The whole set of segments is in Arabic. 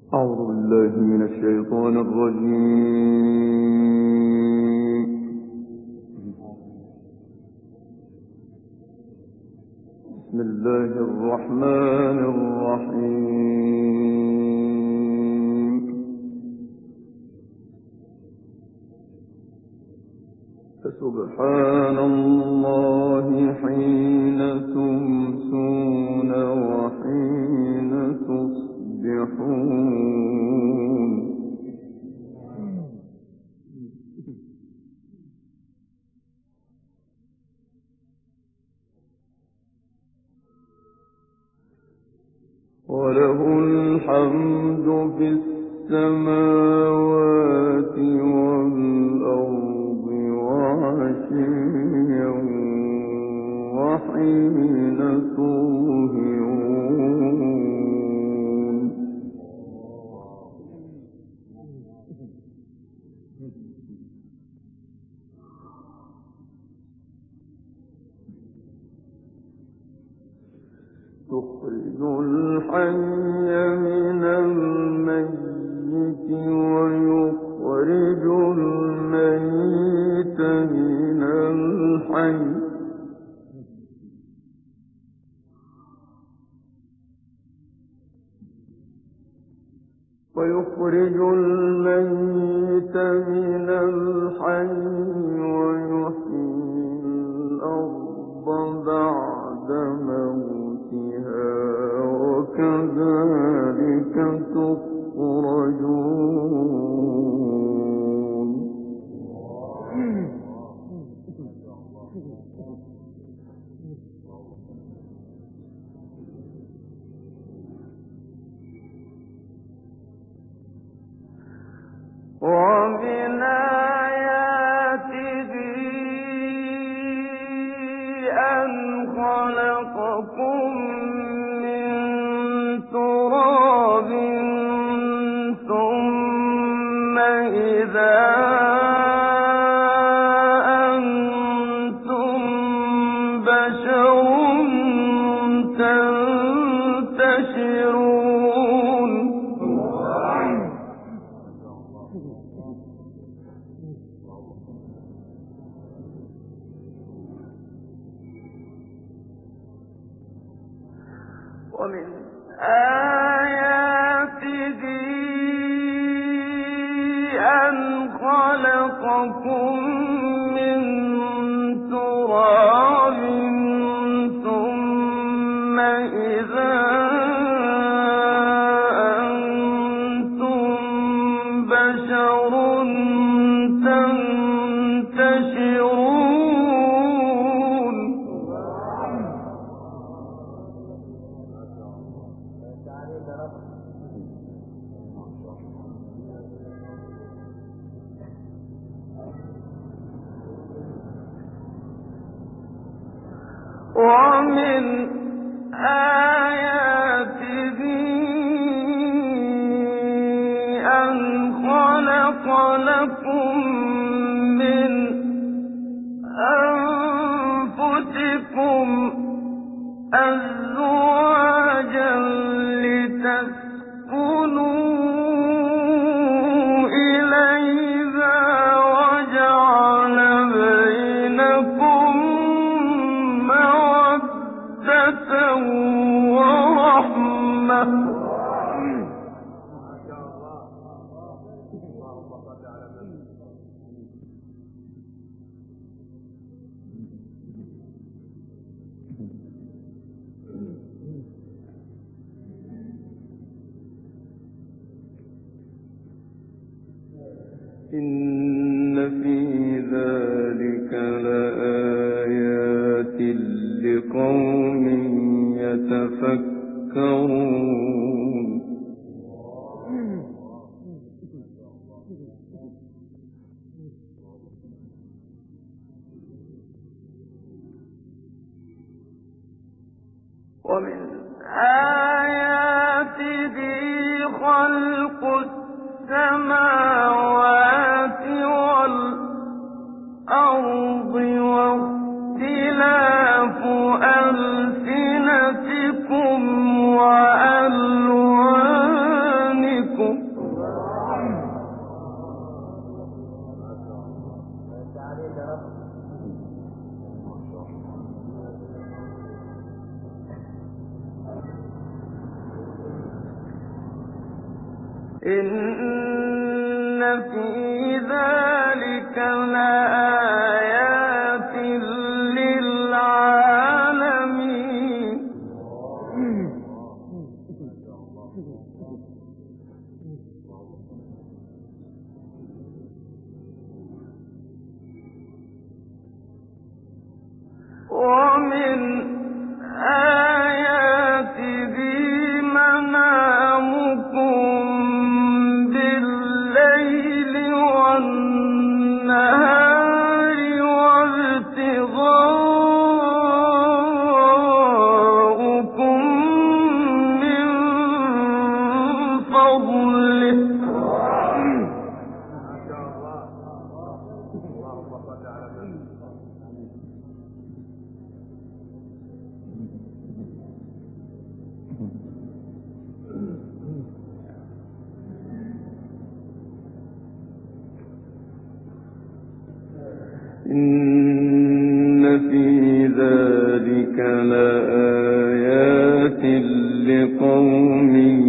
أعوذ بالله من الشيطان الرجيم. بسم الله الرحمن الرحيم. فسبحان الله حين تمسون وحين تصبحون. وله الحمد في السماوات والأرض وعشيا وحين تظهرون. تخرج الحي من الميت ويخرج الميت من الحي ويحيي الأرض بعد موتها وكذلك تخرجون. ومن آياته أن خلقكم من تراب ثم إذا أنتم بشر تنتشرون. ومن آياته أن خلقكم من تراب ثم إذا أنتم بشر تنتشرون. ومن آياته أن خلق لكم من أنفسكم أزواجا لتسكنوا إليها وجعل بينكم مودة ورحمة. إن في ذلك لآيات لقوم يتفكرون. ومن آياته خلق السماوات والأرض واختلاف ألسنتكم وألوانكم إن في ذلك لآيات للعالمين ومن آياته منامكم بالليل والنهار وابتغاؤكم من فضله إن في ذلك لآيات لقوم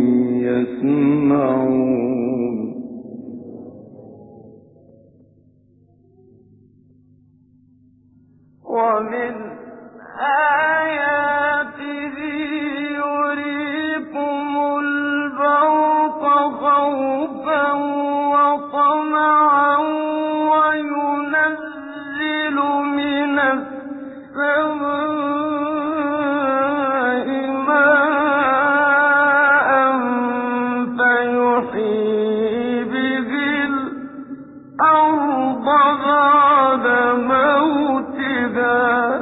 يسمعون ومن آياته يريكم البرق خوفا وطمعا وينزل من السماء ماء فيحيي به الأرض بعد موتها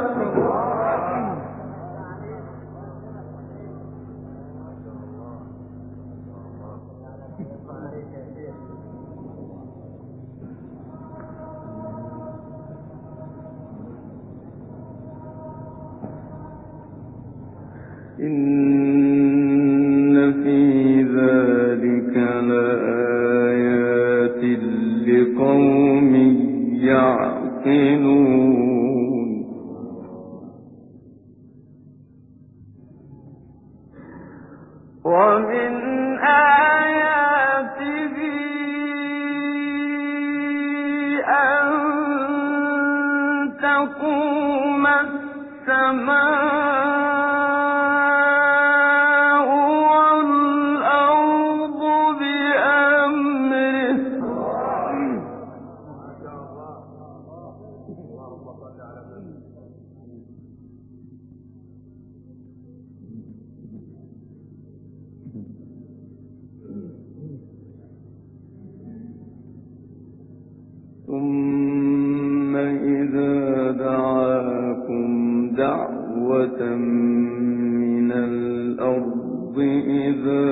إن في ذلك لآيات لقوم يعقلون ومن آياته أن تقوم السماء والأرض بأمره ثم إذا دعاكم دعوة من الأرض إذا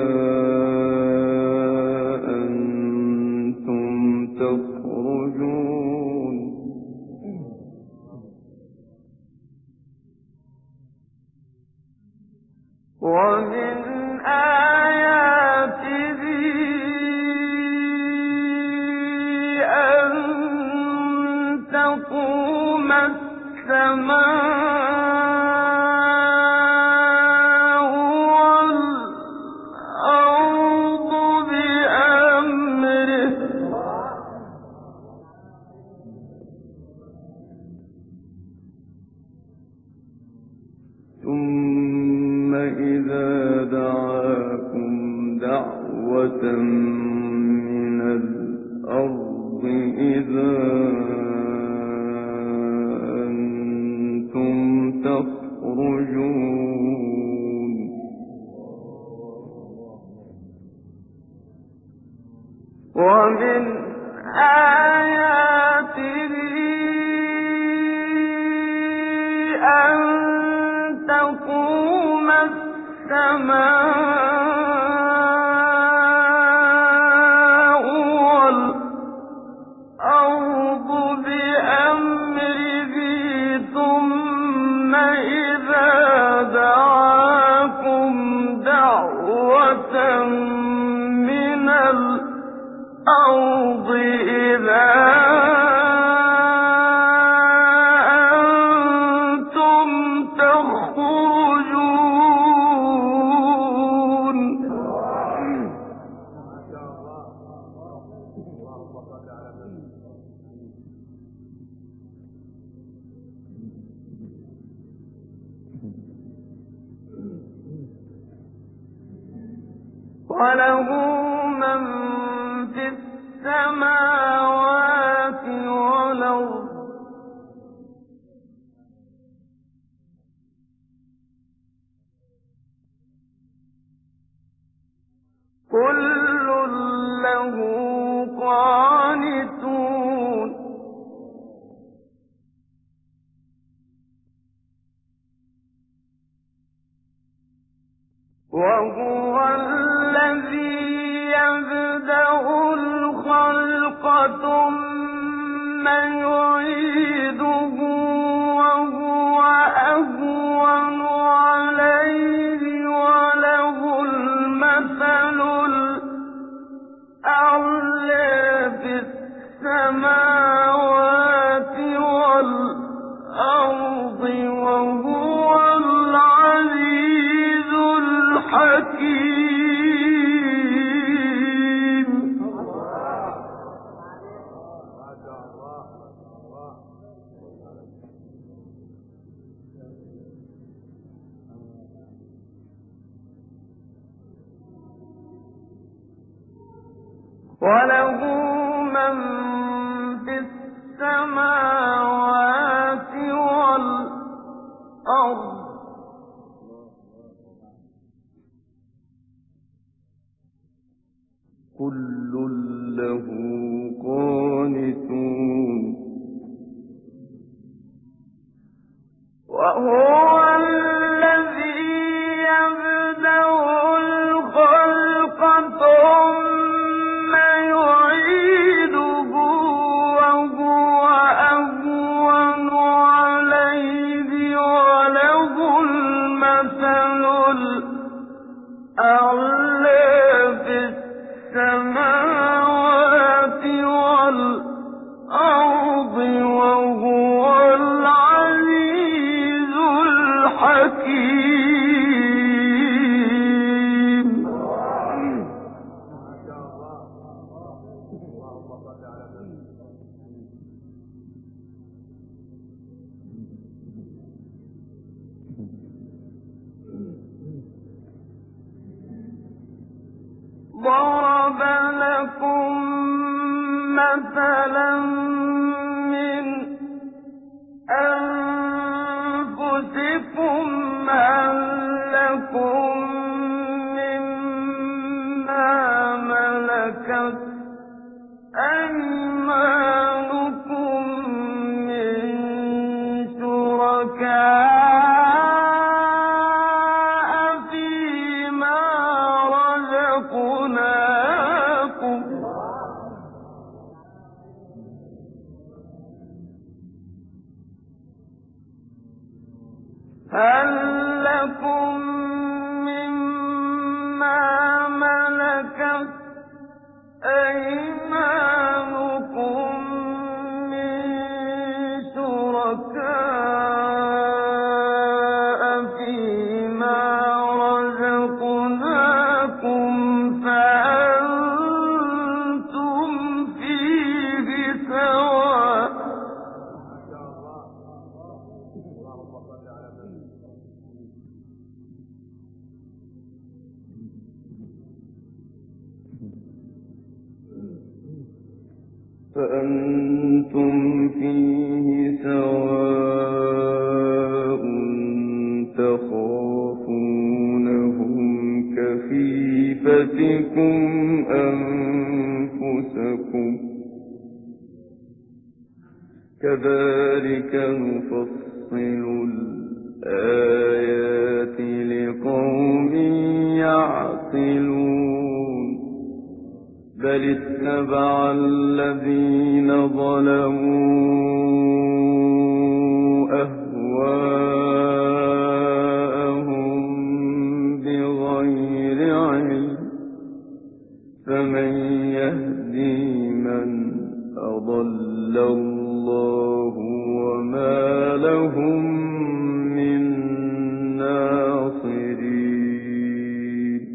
أنتم تخرجون ومن آياته أن تقوم السماء والأرض بأمره ثم إذا دعاكم دعوة من الأرض إذا أنتم تخرجون ومن آياته أن تقوم السماء والأرض بأمره ثم إذا دعاكم دعوة من الأرض إذا أنتم تخرجون وله من في السماوات والأرض كل له قانتون وهو الذي يبدأ الخلق ثم يعيده وهو أهون عليه وله المثل الأعلى في السماوات والأرض وهو العزيز الحكيم. وله من في السماوات والأرض كل له قانتون وهو الذي يبدأ الخلق ثم يعيده وهو أهون عليه وله المثل الأعلى في السماوات والأرض وهو العزيز الحكيم. ضرب لكم مثلا من أنفسكم هل لكم مما ملكت أيمانكم من شركاء هل لكم مما ملكت أيمانكم من شركاء فيما رزقناكم فأنتم فيه سواء تخافونهم كخيفتكم أنفسكم كذلك نفصل الآيات لقوم يعقلون بل اتبع الذين ظلموا أهواءهم بغير علم فمن يهدي من أضل الله وما لهم من ناصرين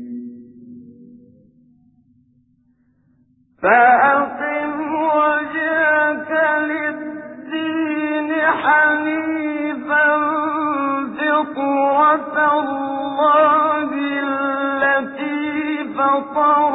فأقم وجهك للدين حنيفا فطرة الله التي فطر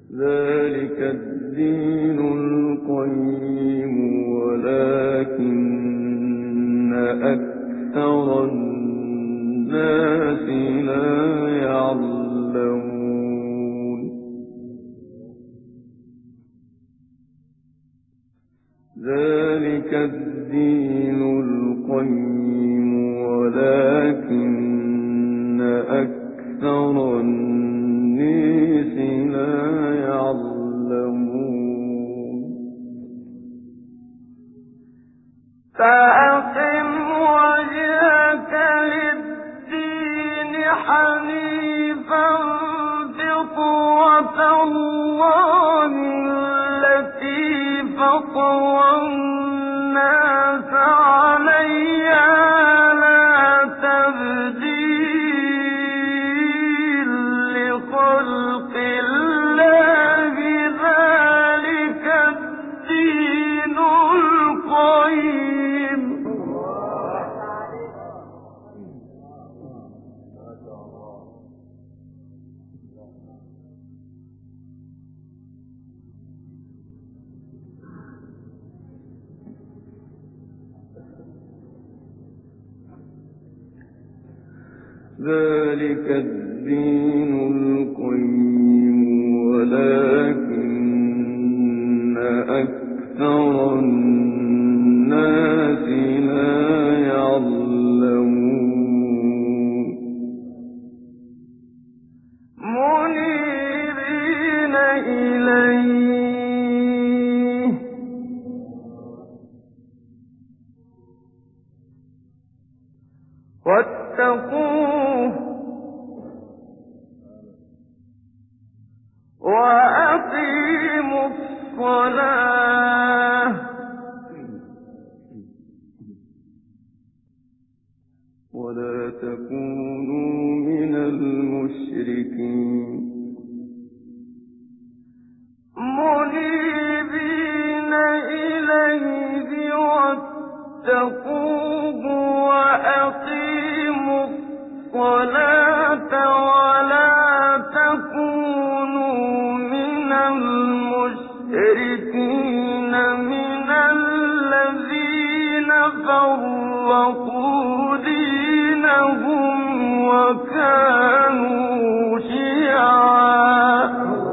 ذلك الدين القيم ولكن أكثر الناس لا يعلمون ذلك الدين القيم ولكن أكثر الناس لا يعلمون فأقم وجهك للدين حنيفا فطرة الله التي فطر الناس عليها لا تبديل لخلق الله ذلك الدين القيم ذلك الدين القيم ولكن أكثر الناس لا يعلمون منيبين إليه واتقوه وأقيموا الصلاة ولا تكونوا من المشركين منيبين إليه واتقوه وأقيموا الصلاة ولا تكونوا من المشركين من الذين فرقوا دينهم وكانوا شيعا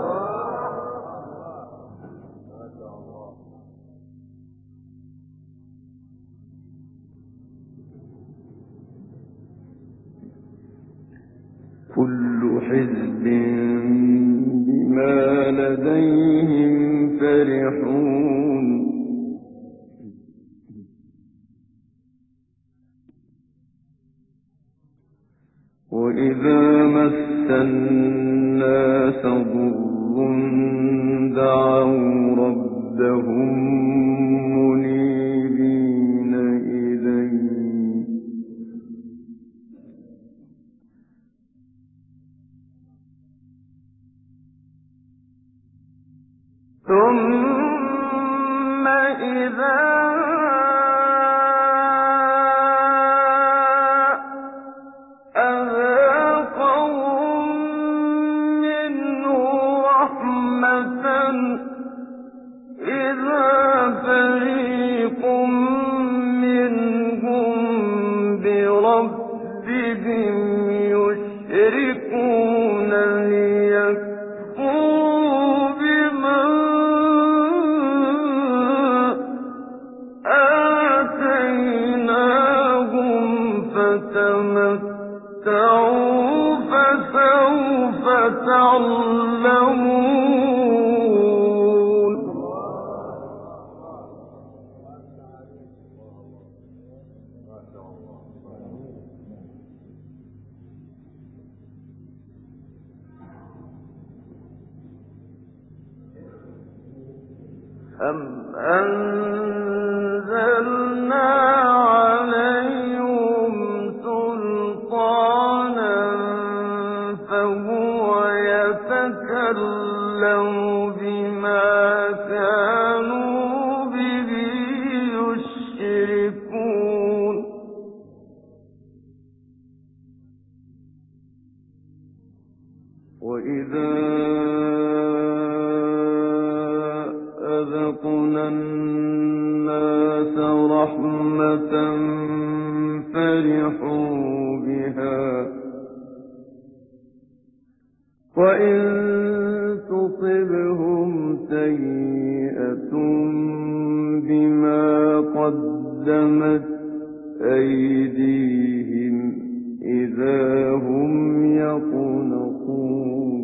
كل حزب بما لديهم فرحون وإذا مس الناس ضر دعوا ربهم منيبين إليه ثم إذا أذاقهم منه رحمة إذا فريق منهم بربهم يشركون ليكفروا بما آتيناهم فتمتعوا فسوف تعلمون أم أنزلنا عليهم سلطانا فهو يتكلم بما كانوا به يشركون وإذا رَحْمَةً فَرِحُوا بِهَا وَإِن تُصِبْهُمْ سَيِّئَةٌ بِمَا قَدَّمَتْ أَيْدِيهِمْ إِذَا هُمْ يَقْنَطُونَ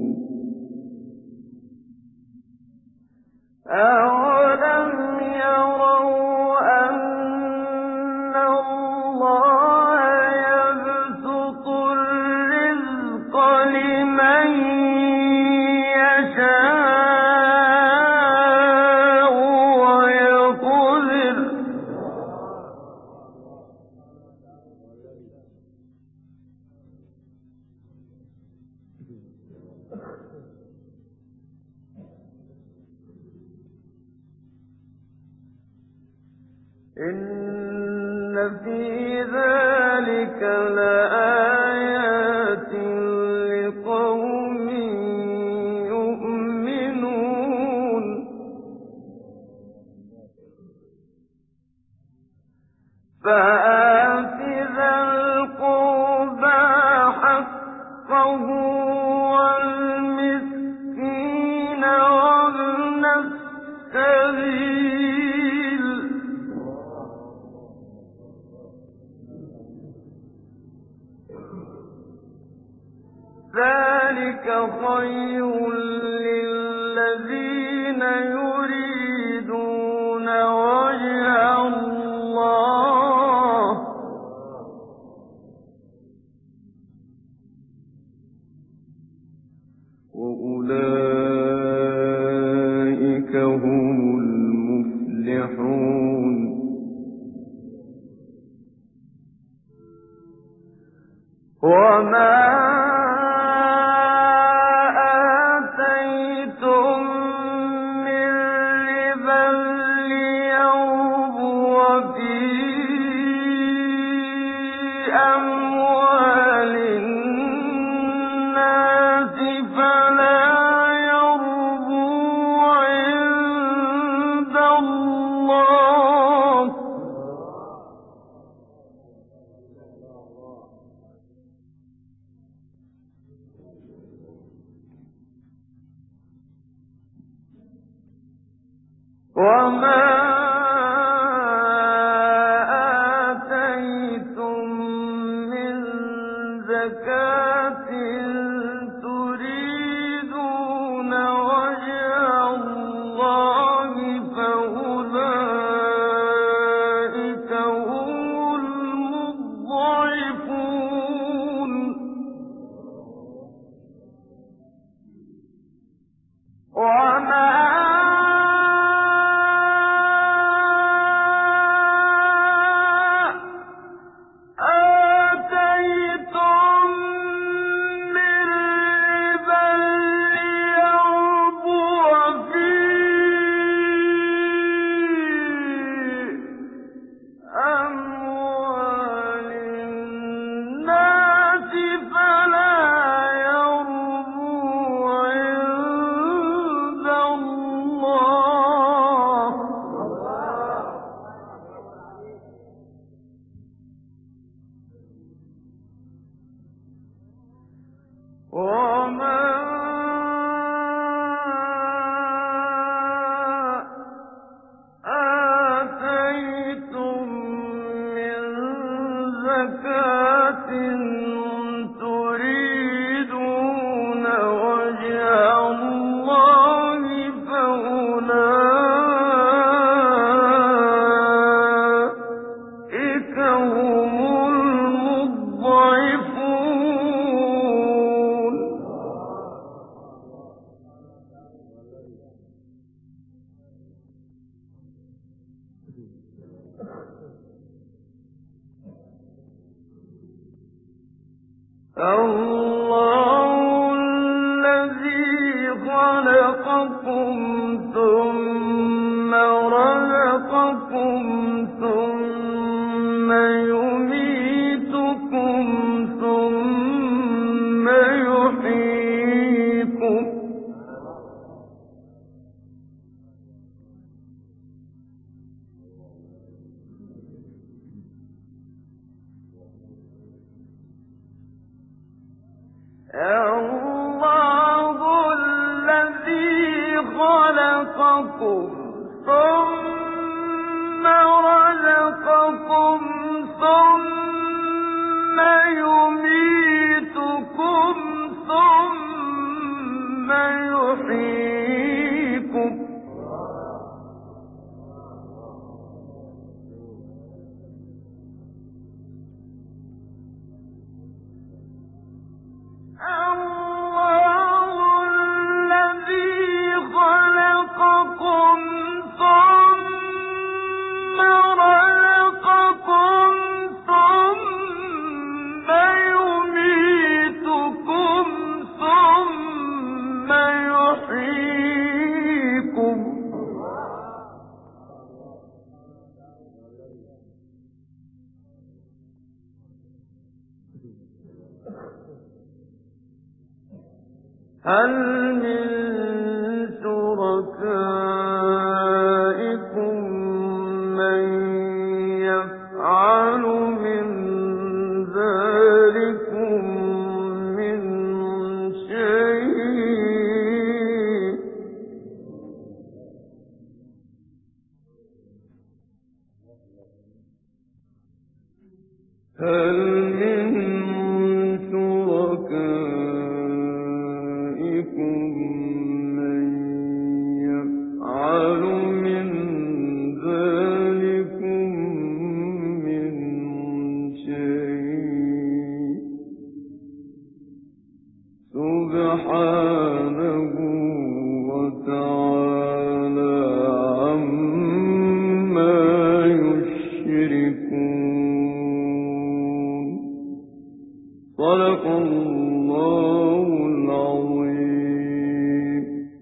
أَوَلَمْ يَرَوْا أَنَّ اللَّهَ يَبْسُطُ الرِّزْقَ لِمَن يَشَاءُ وَيَقْدِرُ إِنَّ فِي ذَلِكَ لَآيَاتٍ لِقَوْمٍ يُؤْمِنُونَ فَآتِ ذَا الْقُرْبَىٰ حَقَّهُ وَالْمِسْكِينَ وَابْنَ السَّبِيلِ ذَلِكَ خَيْرٌ لِّلَّذِينَ يُرِيدُونَ وَجْهَ اللَّهِ ۖ وَأُولَٰئِكَ هُمُ الْمُفْلِحُونَ وَمَا آتَيْتُم مِّن رِّبًا لِّيَرْبُوَ فِي أَمْوَالِ النَّاسِ فَلَا يَرْبُو عِندَ اللَّهِ ۖ وَمَا آتَيْتُم مِّن زَكَاةٍ تُرِيدُونَ وَجْهَ اللَّهِ فَأُولَٰئِكَ هُمُ الْمُضْعِفُونَ وَمَا الله الذي خلقكم ثم رزقكم ثم يميتكم ثم يحييكم هل من شركائكم من يفعل من ذلكم من شيء هل من شركائكم من يفعل من ذلكم من شيء سبحانه وتعالى عما يشركون. صدق الله العظيم.